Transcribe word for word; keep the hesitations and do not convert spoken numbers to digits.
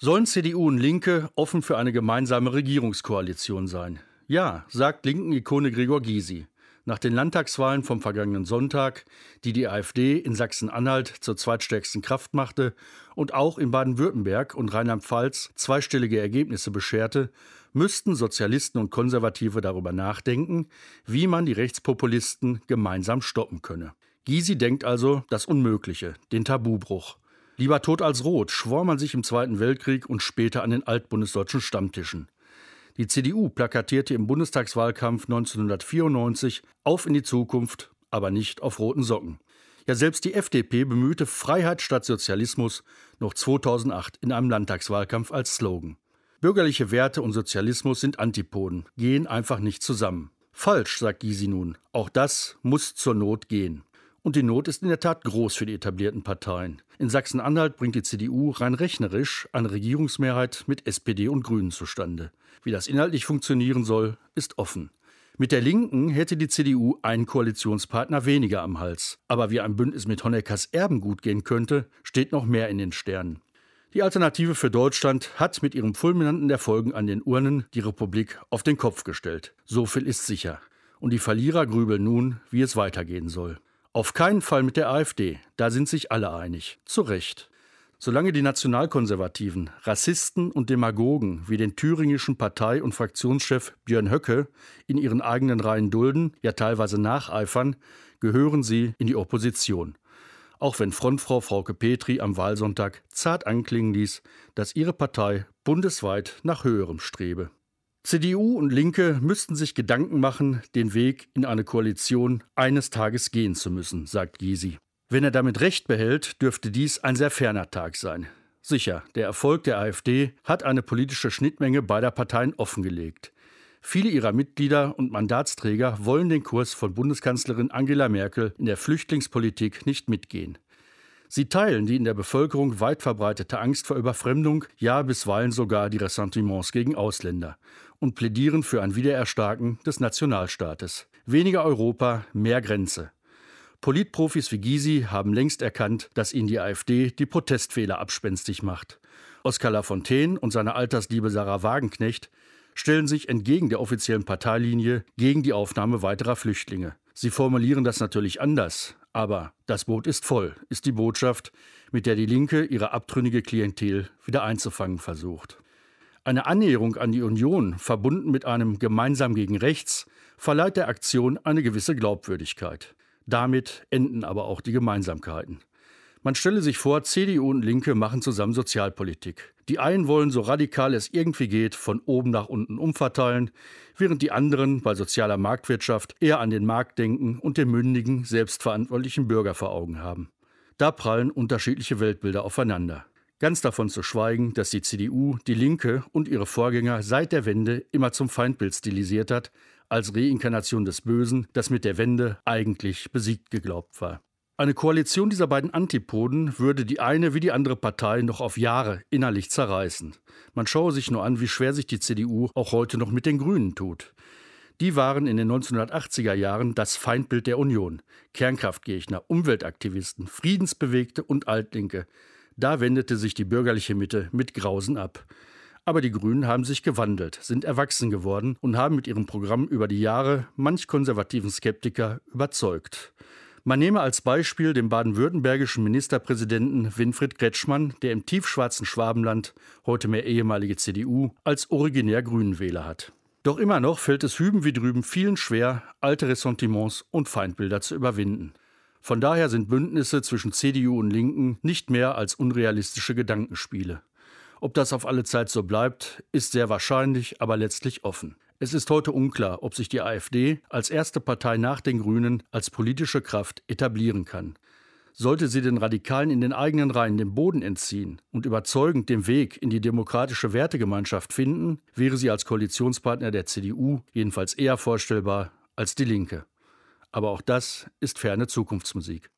Sollen C D U und Linke offen für eine gemeinsame Regierungskoalition sein? Ja, sagt Linken-Ikone Gregor Gysi. Nach den Landtagswahlen vom vergangenen Sonntag, die die AfD in Sachsen-Anhalt zur zweitstärksten Kraft machte und auch in Baden-Württemberg und Rheinland-Pfalz zweistellige Ergebnisse bescherte, müssten Sozialisten und Konservative darüber nachdenken, wie man die Rechtspopulisten gemeinsam stoppen könne. Gysi denkt also das Unmögliche, den Tabubruch. Lieber tot als rot schwor man sich im Zweiten Weltkrieg und später an den altbundesdeutschen Stammtischen. Die C D U plakatierte im Bundestagswahlkampf neunzehnhundertvierundneunzig auf in die Zukunft, aber nicht auf roten Socken. Ja, selbst die F D P bemühte Freiheit statt Sozialismus noch zweitausendacht in einem Landtagswahlkampf als Slogan. Bürgerliche Werte und Sozialismus sind Antipoden, gehen einfach nicht zusammen. Falsch, sagt Gysi nun, auch das muss zur Not gehen. Und die Not ist in der Tat groß für die etablierten Parteien. In Sachsen-Anhalt bringt die C D U rein rechnerisch eine Regierungsmehrheit mit S P D und Grünen zustande. Wie das inhaltlich funktionieren soll, ist offen. Mit der Linken hätte die C D U einen Koalitionspartner weniger am Hals. Aber wie ein Bündnis mit Honeckers Erben gut gehen könnte, steht noch mehr in den Sternen. Die Alternative für Deutschland hat mit ihrem fulminanten Erfolgen an den Urnen die Republik auf den Kopf gestellt. So viel ist sicher. Und die Verlierer grübeln nun, wie es weitergehen soll. Auf keinen Fall mit der AfD, da sind sich alle einig. Zu Recht. Solange die Nationalkonservativen Rassisten und Demagogen wie den thüringischen Partei- und Fraktionschef Björn Höcke in ihren eigenen Reihen dulden, ja teilweise nacheifern, gehören sie in die Opposition. Auch wenn Frontfrau Frauke Petry am Wahlsonntag zart anklingen ließ, dass ihre Partei bundesweit nach Höherem strebe. C D U und Linke müssten sich Gedanken machen, den Weg in eine Koalition eines Tages gehen zu müssen, sagt Gysi. Wenn er damit Recht behält, dürfte dies ein sehr ferner Tag sein. Sicher, der Erfolg der AfD hat eine politische Schnittmenge beider Parteien offengelegt. Viele ihrer Mitglieder und Mandatsträger wollen den Kurs von Bundeskanzlerin Angela Merkel in der Flüchtlingspolitik nicht mitgehen. Sie teilen die in der Bevölkerung weit verbreitete Angst vor Überfremdung, ja bisweilen sogar die Ressentiments gegen Ausländer und plädieren für ein Wiedererstarken des Nationalstaates. Weniger Europa, mehr Grenze. Politprofis wie Gysi haben längst erkannt, dass ihnen die AfD die Protestfehler abspenstig macht. Oskar Lafontaine und seine Altersliebe Sarah Wagenknecht stellen sich entgegen der offiziellen Parteilinie gegen die Aufnahme weiterer Flüchtlinge. Sie formulieren das natürlich anders, aber das Boot ist voll, ist die Botschaft, mit der die Linke ihre abtrünnige Klientel wieder einzufangen versucht. Eine Annäherung an die Union, verbunden mit einem Gemeinsam gegen Rechts, verleiht der Aktion eine gewisse Glaubwürdigkeit. Damit enden aber auch die Gemeinsamkeiten. Man stelle sich vor, C D U und Linke machen zusammen Sozialpolitik. Die einen wollen so radikal es irgendwie geht von oben nach unten umverteilen, während die anderen bei sozialer Marktwirtschaft eher an den Markt denken und den mündigen, selbstverantwortlichen Bürger vor Augen haben. Da prallen unterschiedliche Weltbilder aufeinander. Ganz davon zu schweigen, dass die C D U, die Linke und ihre Vorgänger seit der Wende immer zum Feindbild stilisiert hat, als Reinkarnation des Bösen, das mit der Wende eigentlich besiegt geglaubt war. Eine Koalition dieser beiden Antipoden würde die eine wie die andere Partei noch auf Jahre innerlich zerreißen. Man schaue sich nur an, wie schwer sich die C D U auch heute noch mit den Grünen tut. Die waren in den neunzehnhundertachtziger Jahren das Feindbild der Union. Kernkraftgegner, Umweltaktivisten, Friedensbewegte und Altlinke. Da wendete sich die bürgerliche Mitte mit Grausen ab. Aber die Grünen haben sich gewandelt, sind erwachsen geworden und haben mit ihrem Programm über die Jahre manch konservativen Skeptiker überzeugt. Man nehme als Beispiel den baden-württembergischen Ministerpräsidenten Winfried Kretschmann, der im tiefschwarzen Schwabenland, heute mehr ehemalige C D U, als originär Grünenwähler hat. Doch immer noch fällt es hüben wie drüben vielen schwer, alte Ressentiments und Feindbilder zu überwinden. Von daher sind Bündnisse zwischen C D U und Linken nicht mehr als unrealistische Gedankenspiele. Ob das auf alle Zeit so bleibt, ist sehr wahrscheinlich, aber letztlich offen. Es ist heute unklar, ob sich die AfD als erste Partei nach den Grünen als politische Kraft etablieren kann. Sollte sie den Radikalen in den eigenen Reihen den Boden entziehen und überzeugend den Weg in die demokratische Wertegemeinschaft finden, wäre sie als Koalitionspartner der C D U jedenfalls eher vorstellbar als die Linke. Aber auch das ist ferne Zukunftsmusik.